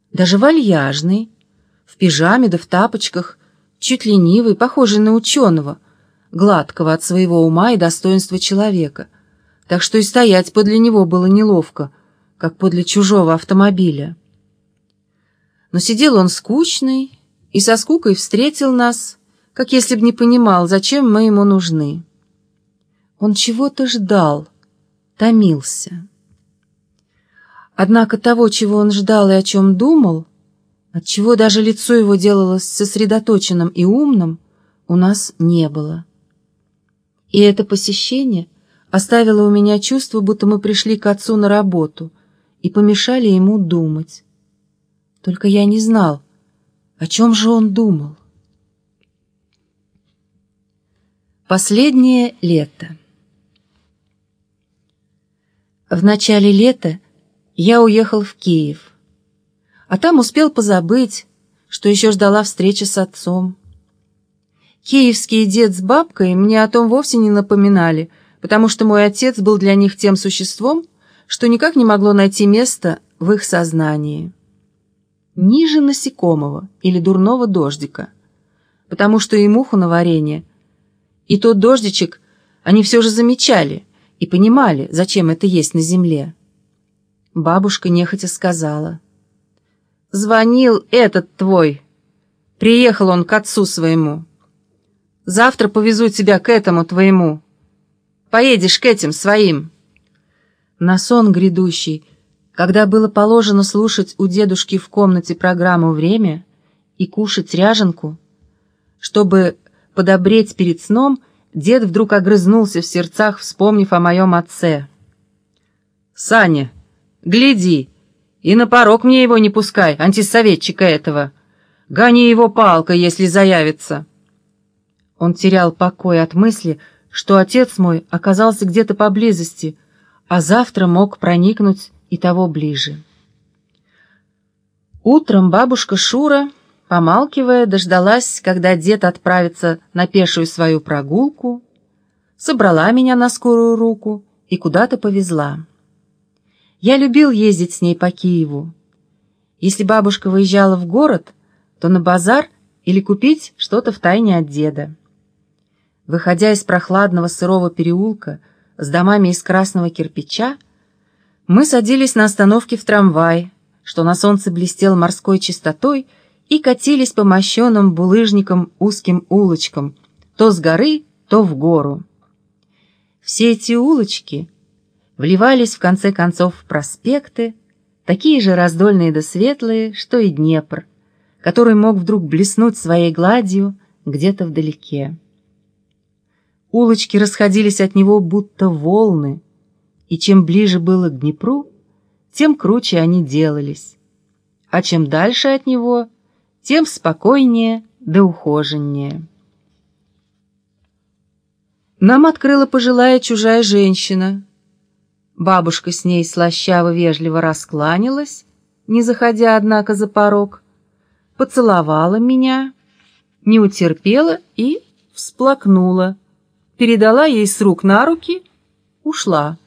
даже вальяжный, в пижаме да в тапочках, чуть ленивый, похожий на ученого, гладкого от своего ума и достоинства человека, так что и стоять подле него было неловко, как подле чужого автомобиля. Но сидел он скучный и со скукой встретил нас, как если б не понимал, зачем мы ему нужны. Он чего-то ждал, томился. Однако того, чего он ждал и о чем думал, отчего даже лицо его делалось сосредоточенным и умным, у нас не было. И это посещение оставило у меня чувство, будто мы пришли к отцу на работу и помешали ему думать. Только я не знал, о чем же он думал. Последнее лето. В начале лета я уехал в Киев, а там успел позабыть, что еще ждала встречи с отцом. Киевский дед с бабкой мне о том вовсе не напоминали, потому что мой отец был для них тем существом, что никак не могло найти места в их сознании. Ниже насекомого или дурного дождика, потому что и муху на варенье, и тот дождичек они все же замечали и понимали, зачем это есть на земле. Бабушка нехотя сказала: «Звонил этот твой. Приехал он к отцу своему. Завтра повезу тебя к этому твоему. Поедешь к этим своим». На сон грядущий, когда было положено слушать у дедушки в комнате программу «Время» и кушать ряженку, чтобы подобреть перед сном, дед вдруг огрызнулся в сердцах, вспомнив о моем отце. «Саня, гляди, и на порог мне его не пускай, антисоветчика этого. Гони его палкой, если заявится». Он терял покой от мысли, что отец мой оказался где-то поблизости, а завтра мог проникнуть и того ближе. Утром бабушка Шура, помалкивая, дождалась, когда дед отправится на пешую свою прогулку, собрала меня на скорую руку и куда-то повезла. Я любил ездить с ней по Киеву. Если бабушка выезжала в город, то на базар или купить что-то втайне от деда. Выходя из прохладного сырого переулка с домами из красного кирпича, мы садились на остановке в трамвай, что на солнце блестел морской чистотой, и катились по мощеным булыжникам узким улочкам, то с горы, то в гору. Все эти улочки вливались в конце концов в проспекты, такие же раздольные да светлые, что и Днепр, который мог вдруг блеснуть своей гладью где-то вдалеке. Улочки расходились от него будто волны, и чем ближе было к Днепру, тем круче они делались, а чем дальше от него, тем спокойнее да ухоженнее. Нам открыла пожилая чужая женщина. Бабушка с ней слащаво-вежливо раскланялась, не заходя, однако, за порог, поцеловала меня, не утерпела и всплакнула, передала ей с рук на руки, ушла.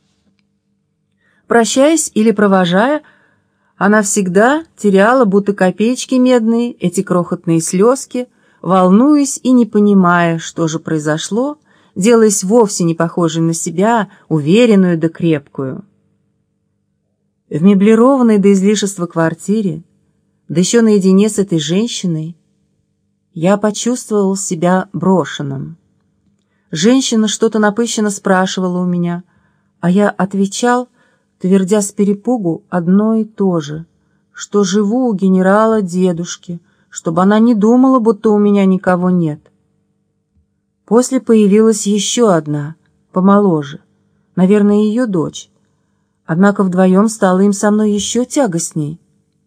Прощаясь или провожая, она всегда теряла, будто копеечки медные, эти крохотные слезки, волнуясь и не понимая, что же произошло, делаясь вовсе не похожей на себя, уверенную да крепкую. В меблированной до излишества квартире, да еще наедине с этой женщиной, я почувствовал себя брошенным. Женщина что-то напыщенно спрашивала у меня, а я отвечал, твердя с перепугу одно и то же, что живу у генерала дедушки, чтобы она не думала, будто у меня никого нет. После появилась еще одна, помоложе, наверное, ее дочь, однако вдвоем стало им со мной еще тягостней.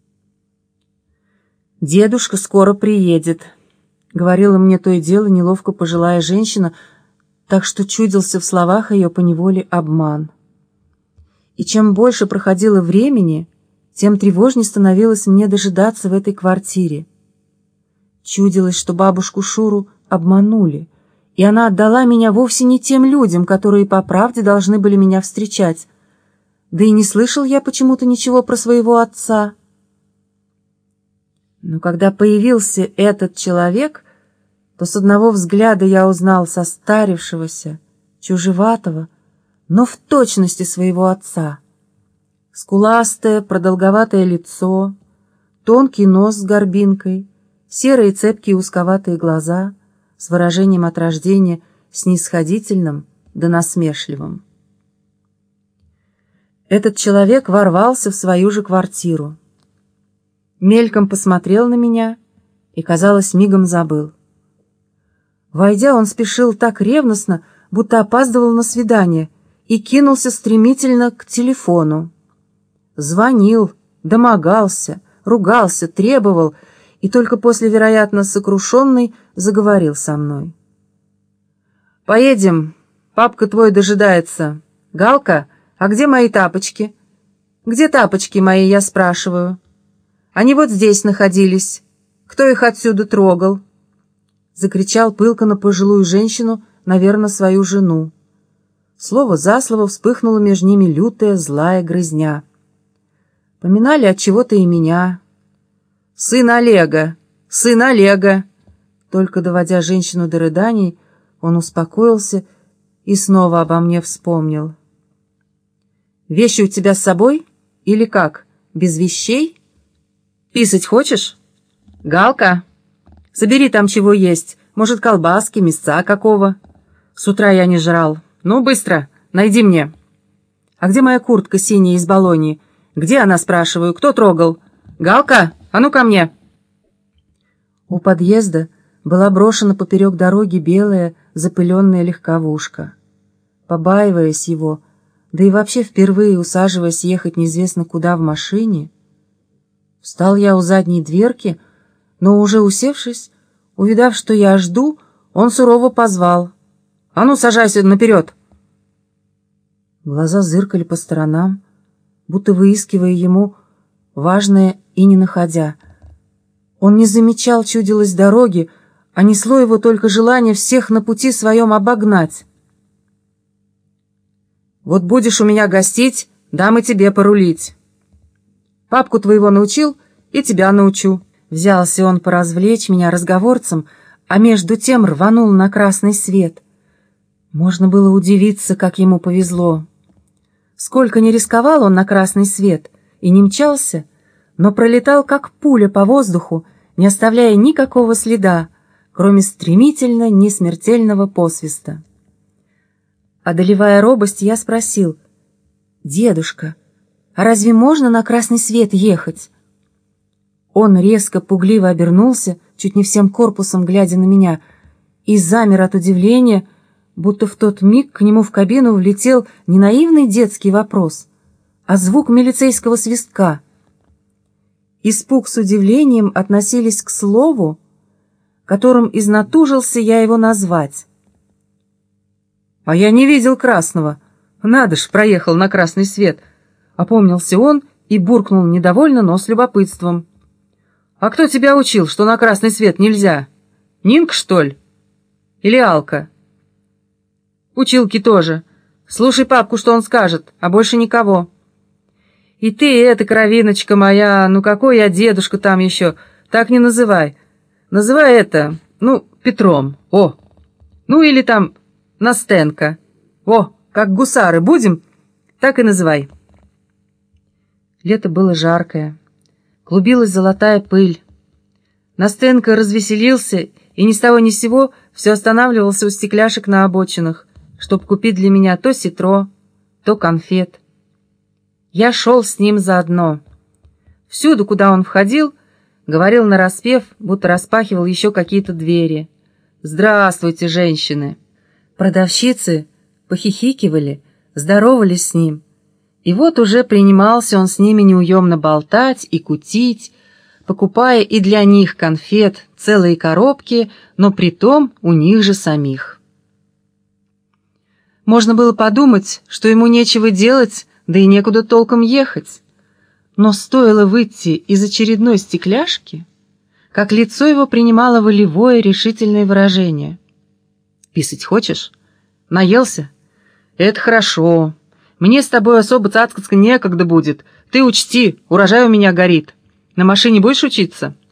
«Дедушка скоро приедет», — говорила мне то и дело неловко пожилая женщина, так что чудился в словах ее поневоле обман. И чем больше проходило времени, тем тревожнее становилось мне дожидаться в этой квартире. Чудилось, что бабушку Шуру обманули, и она отдала меня вовсе не тем людям, которые по правде должны были меня встречать. Да и не слышал я почему-то ничего про своего отца. Но когда появился этот человек, то с одного взгляда я узнал состарившегося, чужеватого, но в точности своего отца. Скуластое, продолговатое лицо, тонкий нос с горбинкой, серые цепкие узковатые глаза с выражением от рождения снисходительным да насмешливым. Этот человек ворвался в свою же квартиру. Мельком посмотрел на меня и, казалось, мигом забыл. Войдя, он спешил так ревностно, будто опаздывал на свидание, и кинулся стремительно к телефону. Звонил, домогался, ругался, требовал, и только после, вероятно, сокрушенный, заговорил со мной. «Поедем, папка твой дожидается. Галка, а где мои тапочки? Где тапочки мои, я спрашиваю? Они вот здесь находились. Кто их отсюда трогал?» Закричал пылко на пожилую женщину, наверное, свою жену. Слово за слово вспыхнула между ними лютая, злая грызня. Поминали от чего-то и меня. «Сын Олега! Сын Олега!» Только доводя женщину до рыданий, он успокоился и снова обо мне вспомнил. «Вещи у тебя с собой? Или как? Без вещей? Писать хочешь? Галка, собери там чего есть. Может, колбаски, мясца какого? С утра я не жрал. Ну, быстро, найди мне. А где моя куртка синяя из Болоньи? Где она, спрашиваю? Кто трогал? Галка, а ну ко мне!» У подъезда была брошена поперек дороги белая запыленная легковушка. Побаиваясь его, да и вообще впервые усаживаясь ехать неизвестно куда в машине, встал я у задней дверки, но уже усевшись, увидав, что я жду, он сурово позвал: «А ну, сажайся наперед!» Глаза зыркали по сторонам, будто выискивая ему важное и не находя. Он не замечал, чудилось, дороги, а несло его только желание всех на пути своем обогнать. «Вот будешь у меня гостить, дам и тебе порулить. Папку твоего научил, и тебя научу». Взялся он поразвлечь меня разговорцем, а между тем рванул на красный свет. Можно было удивиться, как ему повезло. Сколько не рисковал он на красный свет и не мчался, но пролетал как пуля по воздуху, не оставляя никакого следа, кроме стремительно несмертельного посвиста. Одолевая робость, я спросил: «Дедушка, а разве можно на красный свет ехать?» Он резко, пугливо обернулся, чуть не всем корпусом глядя на меня, и замер от удивления, будто в тот миг к нему в кабину влетел не наивный детский вопрос, а звук милицейского свистка. Испуг с удивлением относились к слову, которым изнатужился я его назвать. «А я не видел красного. Надо ж, проехал на красный свет!» Опомнился он и буркнул недовольно, но с любопытством: «А кто тебя учил, что на красный свет нельзя? Нинка, что ли? Или Алка?» «Училки тоже. Слушай папку, что он скажет, а больше никого. И ты, эта кровиночка моя, ну какой я дедушка там еще, так не называй. Называй это, Петром, о. Ну или там Настенко. О, как гусары будем, так и называй». Лето было жаркое. Клубилась золотая пыль. Настенко развеселился и ни с того ни с сего все останавливался у стекляшек на обочинах, чтобы купить для меня то ситро, то конфет. Я шел с ним заодно. Всюду, куда он входил, говорил нараспев, будто распахивал еще какие-то двери. «Здравствуйте, женщины!» Продавщицы похихикивали, здоровались с ним. И вот уже принимался он с ними неуемно болтать и кутить, покупая и для них конфет целые коробки, но притом у них же самих. Можно было подумать, что ему нечего делать, да и некуда толком ехать. Но стоило выйти из очередной стекляшки, как лицо его принимало волевое решительное выражение. «Писать хочешь? Наелся? Это хорошо. Мне с тобой особо цацкаться некогда будет. Ты учти, урожай у меня горит. На машине будешь учиться?»